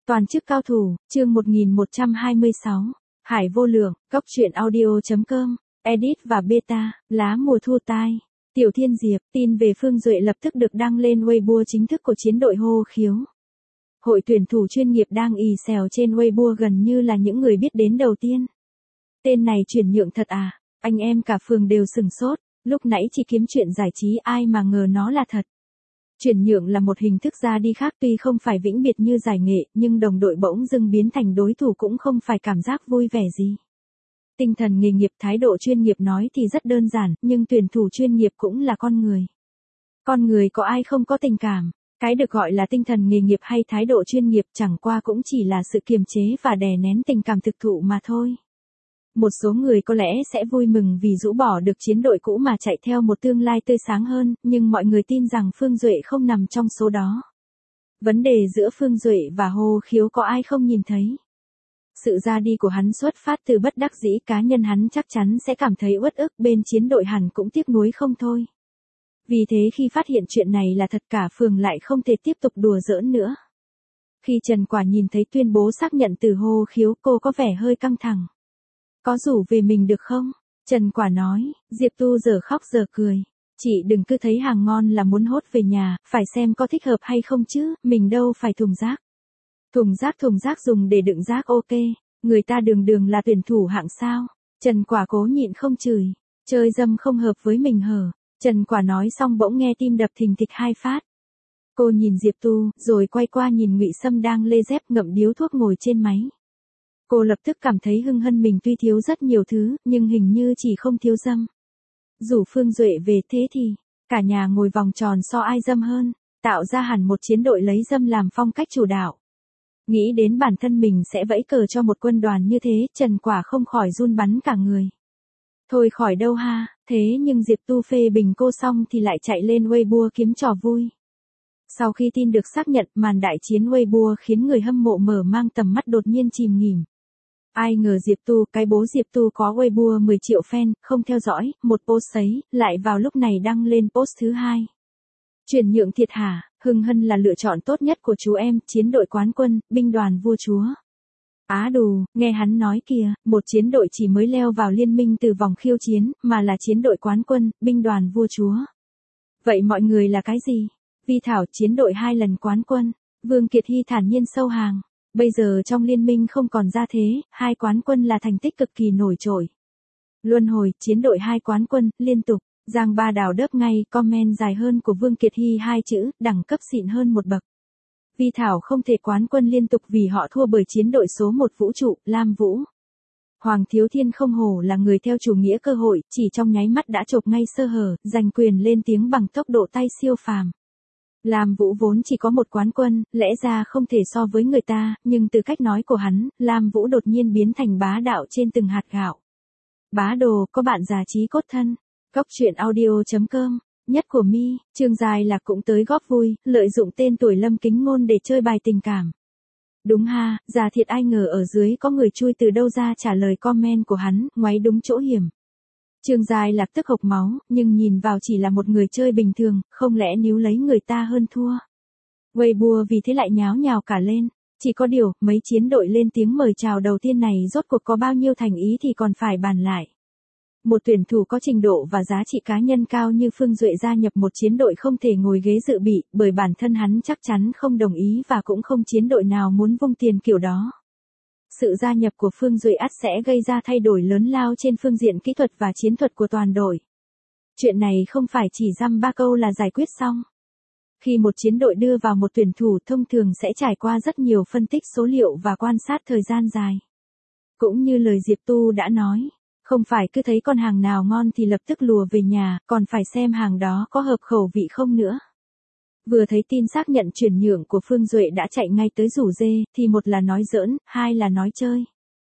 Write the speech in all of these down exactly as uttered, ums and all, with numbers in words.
Toàn chức cao thủ, chương một nghìn một trăm hai mươi sáu. Hải vô lượng, góc truyện audio.com, edit và beta, lá mùa thu tai. Tiểu Thiên Diệp, tin về Phương Duệ lập tức được đăng lên Weibo chính thức của chiến đội hô khiếu. Hội tuyển thủ chuyên nghiệp đang ì xèo trên Weibo gần như là những người biết đến đầu tiên. Tên này chuyển nhượng thật à, anh em cả phường đều sừng sốt, lúc nãy chỉ kiếm chuyện giải trí ai mà ngờ nó là thật. Chuyển nhượng là một hình thức ra đi khác tuy không phải vĩnh biệt như giải nghệ, nhưng đồng đội bỗng dưng biến thành đối thủ cũng không phải cảm giác vui vẻ gì. Tinh thần nghề nghiệp thái độ chuyên nghiệp nói thì rất đơn giản, nhưng tuyển thủ chuyên nghiệp cũng là con người. Con người có ai không có tình cảm, cái được gọi là tinh thần nghề nghiệp hay thái độ chuyên nghiệp chẳng qua cũng chỉ là sự kiềm chế và đè nén tình cảm thực thụ mà thôi. Một số người có lẽ sẽ vui mừng vì rũ bỏ được chiến đội cũ mà chạy theo một tương lai tươi sáng hơn, nhưng mọi người tin rằng Phương Duệ không nằm trong số đó. Vấn đề giữa Phương Duệ và Hồ Khiếu có ai không nhìn thấy. Sự ra đi của hắn xuất phát từ bất đắc dĩ, cá nhân hắn chắc chắn sẽ cảm thấy uất ức, bên chiến đội hẳn cũng tiếc nuối không thôi. Vì thế khi phát hiện chuyện này là thật cả phường lại không thể tiếp tục đùa giỡn nữa. Khi Trần Quả nhìn thấy tuyên bố xác nhận từ Hồ Khiếu, cô có vẻ hơi căng thẳng. Có rủ về mình được không? Trần Quả nói. Diệp Tu giờ khóc giờ cười. Chị đừng cứ thấy hàng ngon là muốn hốt về nhà, phải xem có thích hợp hay không chứ, mình đâu phải thùng rác. Thùng rác thùng rác dùng để đựng rác ok, người ta đường đường là tuyển thủ hạng sao. Trần Quả cố nhịn không chửi, chơi dâm không hợp với mình hở. Trần Quả nói xong bỗng nghe tim đập thình thịch hai phát. Cô nhìn Diệp Tu, rồi quay qua nhìn Ngụy Sâm đang lê dép ngậm điếu thuốc ngồi trên máy. Cô lập tức cảm thấy hưng hân, mình tuy thiếu rất nhiều thứ, nhưng hình như chỉ không thiếu dâm. Rủ Phương Duệ về thế thì, cả nhà ngồi vòng tròn so ai dâm hơn, tạo ra hẳn một chiến đội lấy dâm làm phong cách chủ đạo. Nghĩ đến bản thân mình sẽ vẫy cờ cho một quân đoàn như thế, Trần Quả không khỏi run bắn cả người. Thôi khỏi đâu ha, thế nhưng Diệp Tu phê bình cô xong thì lại chạy lên Weibo kiếm trò vui. Sau khi tin được xác nhận, màn đại chiến Weibo khiến người hâm mộ mở mang tầm mắt đột nhiên chìm nghỉm. Ai ngờ Diệp Tu, cái bố Diệp Tu có Weibo mười triệu fan, không theo dõi, một post sấy, lại vào lúc này đăng lên post thứ hai. Chuyển nhượng thiệt hả, hưng hân là lựa chọn tốt nhất của chú em, chiến đội quán quân, binh đoàn vua chúa. Á đù, nghe hắn nói kìa, một chiến đội chỉ mới leo vào liên minh từ vòng khiêu chiến, mà là chiến đội quán quân, binh đoàn vua chúa. Vậy mọi người là cái gì? Vi Thảo chiến đội hai lần quán quân, Vương Kiệt Hy thản nhiên sâu hàng. Bây giờ trong liên minh không còn ra thế, hai quán quân là thành tích cực kỳ nổi trội. Luân hồi, chiến đội hai quán quân, liên tục, Giang Ba Đào đớp ngay, comment dài hơn của Vương Kiệt Hy hai chữ, đẳng cấp xịn hơn một bậc. Vi Thảo không thể quán quân liên tục vì họ thua bởi chiến đội số một vũ trụ, Lam Vũ. Hoàng Thiếu Thiên không hổ là người theo chủ nghĩa cơ hội, chỉ trong nháy mắt đã chộp ngay sơ hở, giành quyền lên tiếng bằng tốc độ tay siêu phàm. Lam Vũ vốn chỉ có một quán quân, lẽ ra không thể so với người ta, nhưng từ cách nói của hắn, Lam Vũ đột nhiên biến thành bá đạo trên từng hạt gạo. Bá đồ, có bạn già trí cốt thân. Góc truyện audio.com, nhất của mi, Trương Dài Lạc cũng tới góp vui, lợi dụng tên tuổi Lâm Kính Ngôn để chơi bài tình cảm. Đúng ha, già thiệt, ai ngờ ở dưới có người chui từ đâu ra trả lời comment của hắn, ngoáy đúng chỗ hiểm. Trương Dài Lạc tức hộc máu, nhưng nhìn vào chỉ là một người chơi bình thường, không lẽ níu lấy người ta hơn thua. Weibo vì thế lại nháo nhào cả lên. Chỉ có điều, mấy chiến đội lên tiếng mời chào đầu tiên này rốt cuộc có bao nhiêu thành ý thì còn phải bàn lại. Một tuyển thủ có trình độ và giá trị cá nhân cao như Phương Duệ gia nhập một chiến đội không thể ngồi ghế dự bị, bởi bản thân hắn chắc chắn không đồng ý và cũng không chiến đội nào muốn vung tiền kiểu đó. Sự gia nhập của Phương Duệ ắt sẽ gây ra thay đổi lớn lao trên phương diện kỹ thuật và chiến thuật của toàn đội. Chuyện này không phải chỉ dăm ba câu là giải quyết xong. Khi một chiến đội đưa vào một tuyển thủ thông thường sẽ trải qua rất nhiều phân tích số liệu và quan sát thời gian dài. Cũng như lời Diệp Tu đã nói, không phải cứ thấy con hàng nào ngon thì lập tức lùa về nhà, còn phải xem hàng đó có hợp khẩu vị không nữa. Vừa thấy tin xác nhận chuyển nhượng của Phương Duệ đã chạy ngay tới rủ dê, thì một là nói giỡn, hai là nói chơi.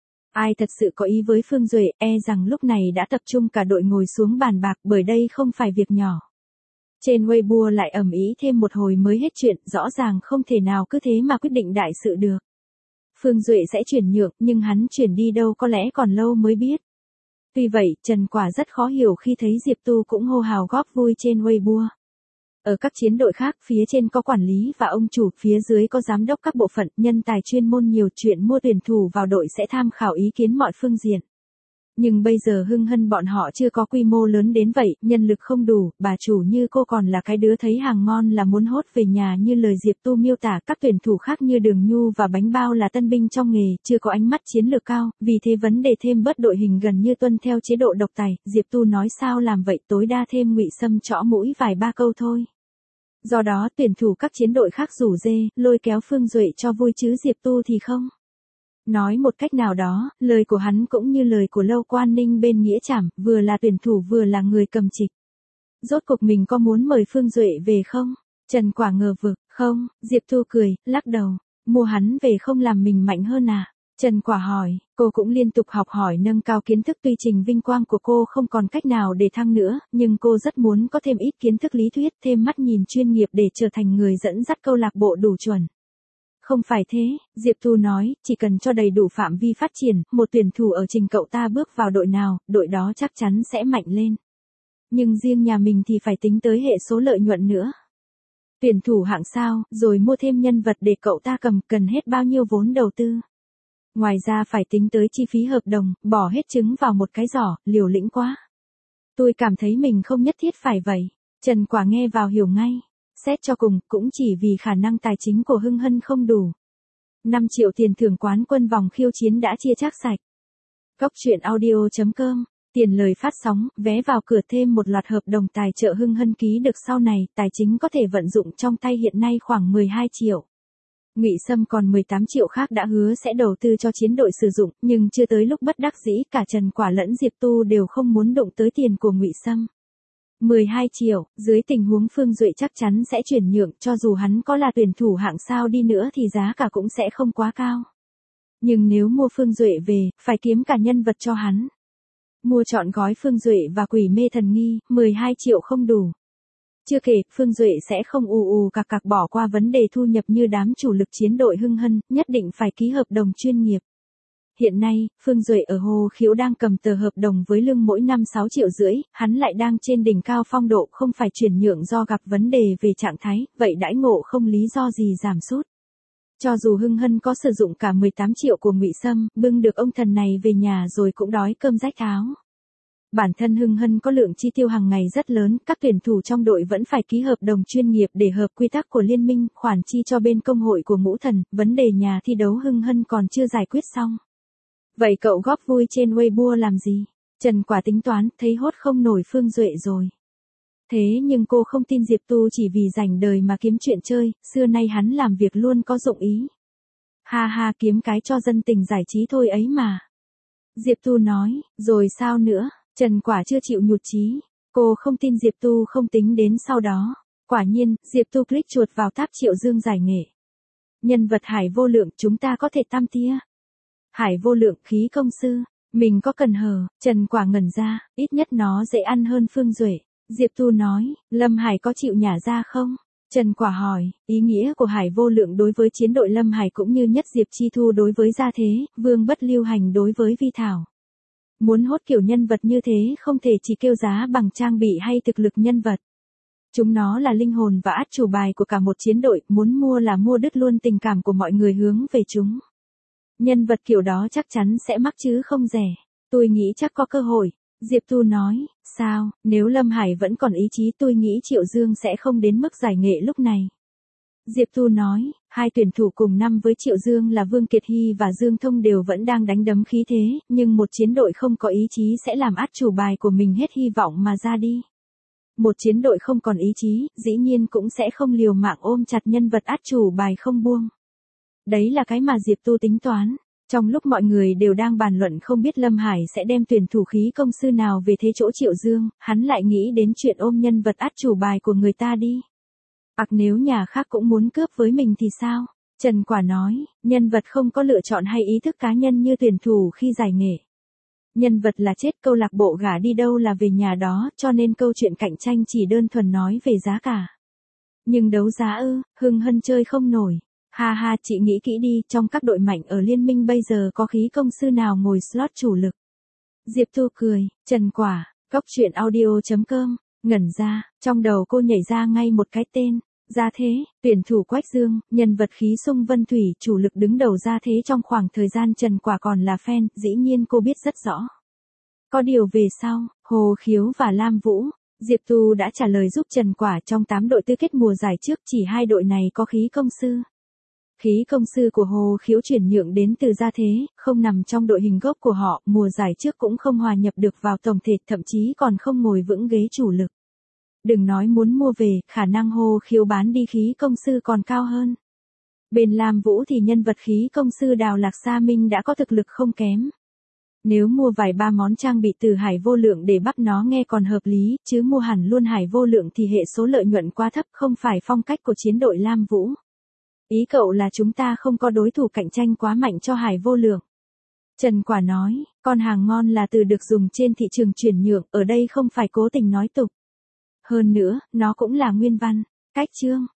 Ai thật sự có ý với Phương Duệ, e rằng lúc này đã tập trung cả đội ngồi xuống bàn bạc, bởi đây không phải việc nhỏ. Trên Weibo lại ầm ĩ thêm một hồi mới hết chuyện, rõ ràng không thể nào cứ thế mà quyết định đại sự được. Phương Duệ sẽ chuyển nhượng, nhưng hắn chuyển đi đâu có lẽ còn lâu mới biết. Tuy vậy, Trần Quả rất khó hiểu khi thấy Diệp Tu cũng hô hào góp vui trên Weibo. Ở các chiến đội khác, phía trên có quản lý và ông chủ, phía dưới có giám đốc các bộ phận, nhân tài chuyên môn nhiều, chuyện mua tuyển thủ vào đội sẽ tham khảo ý kiến mọi phương diện. Nhưng bây giờ Hưng Hân bọn họ chưa có quy mô lớn đến vậy, nhân lực không đủ, bà chủ như cô còn là cái đứa thấy hàng ngon là muốn hốt về nhà như lời Diệp Tu miêu tả, các tuyển thủ khác như Đường Nhu và Bánh Bao là tân binh trong nghề, chưa có ánh mắt chiến lược cao, vì thế vấn đề thêm bớt đội hình gần như tuân theo chế độ độc tài, Diệp Tu nói sao làm vậy, tối đa thêm Ngụy Sâm trõ mũi vài ba câu thôi. Do đó tuyển thủ các chiến đội khác rủ dê, lôi kéo Phương Duệ cho vui chứ Diệp Tu thì không. Nói một cách nào đó, lời của hắn cũng như lời của Lâu Quan Ninh bên Nghĩa Trảm, vừa là tuyển thủ vừa là người cầm trịch. Rốt cuộc mình có muốn mời Phương Duệ về không? Trần Quả ngờ vực, không, Diệp Tu cười, lắc đầu, mua hắn về không làm mình mạnh hơn à? Trần Quả hỏi, cô cũng liên tục học hỏi nâng cao kiến thức, tuy trình vinh quang của cô không còn cách nào để thăng nữa, nhưng cô rất muốn có thêm ít kiến thức lý thuyết, thêm mắt nhìn chuyên nghiệp để trở thành người dẫn dắt câu lạc bộ đủ chuẩn. Không phải thế, Diệp Tu nói, chỉ cần cho đầy đủ phạm vi phát triển, một tuyển thủ ở trình cậu ta bước vào đội nào, đội đó chắc chắn sẽ mạnh lên. Nhưng riêng nhà mình thì phải tính tới hệ số lợi nhuận nữa. Tuyển thủ hạng sao, rồi mua thêm nhân vật để cậu ta cầm, cần hết bao nhiêu vốn đầu tư. Ngoài ra phải tính tới chi phí hợp đồng, bỏ hết trứng vào một cái giỏ, liều lĩnh quá. Tôi cảm thấy mình không nhất thiết phải vậy. Trần Quả nghe vào hiểu ngay. Xét cho cùng, cũng chỉ vì khả năng tài chính của Hưng Hân không đủ. năm triệu tiền thưởng quán quân vòng khiêu chiến đã chia chác sạch. Góc truyện audio chấm com, tiền lời phát sóng, vé vào cửa, thêm một loạt hợp đồng tài trợ Hưng Hân ký được sau này, tài chính có thể vận dụng trong tay hiện nay khoảng mười hai triệu. Ngụy Sâm còn mười tám triệu khác đã hứa sẽ đầu tư cho chiến đội sử dụng, nhưng chưa tới lúc bất đắc dĩ, cả Trần Quả lẫn Diệp Tu đều không muốn đụng tới tiền của Ngụy Sâm. mười hai triệu, dưới tình huống Phương Duệ chắc chắn sẽ chuyển nhượng, cho dù hắn có là tuyển thủ hạng sao đi nữa thì giá cả cũng sẽ không quá cao. Nhưng nếu mua Phương Duệ về, phải kiếm cả nhân vật cho hắn. Mua trọn gói Phương Duệ và Quỷ Mê Thần Nghi, mười hai triệu không đủ. Chưa kể, Phương Duệ sẽ không ù ù cạc cạc bỏ qua vấn đề thu nhập như đám chủ lực chiến đội Hưng Hân, nhất định phải ký hợp đồng chuyên nghiệp. Hiện nay, Phương Duệ ở Hồ Khiếu đang cầm tờ hợp đồng với lương mỗi năm sáu triệu rưỡi, hắn lại đang trên đỉnh cao phong độ, không phải chuyển nhượng do gặp vấn đề về trạng thái, vậy đãi ngộ không lý do gì giảm sút. Cho dù Hưng Hân có sử dụng cả mười tám triệu của Ngụy Sâm, bưng được ông thần này về nhà rồi cũng đói cơm rách áo. Bản thân Hưng Hân có lượng chi tiêu hàng ngày rất lớn, các tuyển thủ trong đội vẫn phải ký hợp đồng chuyên nghiệp để hợp quy tắc của liên minh, khoản chi cho bên công hội của Ngũ Thần, vấn đề nhà thi đấu Hưng Hân còn chưa giải quyết xong. Vậy cậu góp vui trên Weibo làm gì? Trần Quả tính toán, thấy hốt không nổi Phương Duệ rồi. Thế nhưng cô không tin Diệp Tu chỉ vì rảnh đời mà kiếm chuyện chơi, xưa nay hắn làm việc luôn có dụng ý. Ha ha, kiếm cái cho dân tình giải trí thôi ấy mà. Diệp Tu nói, rồi sao nữa? Trần Quả chưa chịu nhụt chí. Cô không tin Diệp Tu không tính đến sau đó. Quả nhiên, Diệp Tu click chuột vào tab Triệu Dương giải nghệ. Nhân vật Hải Vô Lượng, chúng ta có thể tam tia. Hải Vô Lượng, khí công sư, mình có cần hờ? Trần Quả ngẩn ra, ít nhất nó dễ ăn hơn Phương Duệ. Diệp Tu nói, Lâm Hải có chịu nhả ra không? Trần Quả hỏi, ý nghĩa của Hải Vô Lượng đối với chiến đội Lâm Hải cũng như Nhất Diệp Chi Thu đối với Gia Thế, Vương Bất Lưu Hành đối với Vi Thảo. Muốn hốt kiểu nhân vật như thế không thể chỉ kêu giá bằng trang bị hay thực lực nhân vật. Chúng nó là linh hồn và át chủ bài của cả một chiến đội, muốn mua là mua đứt luôn tình cảm của mọi người hướng về chúng. Nhân vật kiểu đó chắc chắn sẽ mắc chứ không rẻ. Tôi nghĩ chắc có cơ hội. Diệp Tu nói, sao, nếu Lâm Hải vẫn còn ý chí tôi nghĩ Triệu Dương sẽ không đến mức giải nghệ lúc này. Diệp Tu nói, hai tuyển thủ cùng năm với Triệu Dương là Vương Kiệt Hy và Dương Thông đều vẫn đang đánh đấm khí thế, nhưng một chiến đội không có ý chí sẽ làm át chủ bài của mình hết hy vọng mà ra đi. Một chiến đội không còn ý chí, dĩ nhiên cũng sẽ không liều mạng ôm chặt nhân vật át chủ bài không buông. Đấy là cái mà Diệp Tu tính toán. Trong lúc mọi người đều đang bàn luận không biết Lâm Hải sẽ đem tuyển thủ khí công sư nào về thế chỗ Triệu Dương, hắn lại nghĩ đến chuyện ôm nhân vật át chủ bài của người ta đi. Ặc nếu nhà khác cũng muốn cướp với mình thì sao? Trần Quả nói, nhân vật không có lựa chọn hay ý thức cá nhân như tuyển thủ khi giải nghệ. Nhân vật là chết, câu lạc bộ gả đi đâu là về nhà đó, cho nên câu chuyện cạnh tranh chỉ đơn thuần nói về giá cả. Nhưng đấu giá ư, Hưng Hân chơi không nổi. Ha ha, chị nghĩ kỹ đi, trong các đội mạnh ở liên minh bây giờ có khí công sư nào ngồi slot chủ lực? Diệp Tu cười, Trần Quả, góc truyện audio chấm com Ngẩn ra, trong đầu cô nhảy ra ngay một cái tên. Gia Thế, tuyển thủ Quách Dương, nhân vật khí sung vân thủy, chủ lực đứng đầu Gia Thế trong khoảng thời gian Trần Quả còn là fan, dĩ nhiên cô biết rất rõ. Có điều về sau, Hồ Khiếu và Lam Vũ, Diệp Tu đã trả lời giúp Trần Quả trong tám đội tứ kết mùa giải trước, chỉ hai đội này có khí công sư. Khí công sư của Hồ Khiếu chuyển nhượng đến từ Gia Thế, không nằm trong đội hình gốc của họ, mùa giải trước cũng không hòa nhập được vào tổng thể, thậm chí còn không ngồi vững ghế chủ lực. Đừng nói muốn mua về, khả năng Hồ Khiếu bán đi khí công sư còn cao hơn. Bên Lam Vũ thì nhân vật khí công sư Đào Lạc Sa Minh đã có thực lực không kém. Nếu mua vài ba món trang bị từ Hải Vô Lượng để bắt nó nghe còn hợp lý, chứ mua hẳn luôn Hải Vô Lượng thì hệ số lợi nhuận quá thấp, không phải phong cách của chiến đội Lam Vũ. Ý cậu là chúng ta không có đối thủ cạnh tranh quá mạnh cho Hải Vô Lượng. Trần Quả nói, con hàng ngon là từ được dùng trên thị trường chuyển nhượng, ở đây không phải cố tình nói tục. Hơn nữa, nó cũng là nguyên văn, cách chương.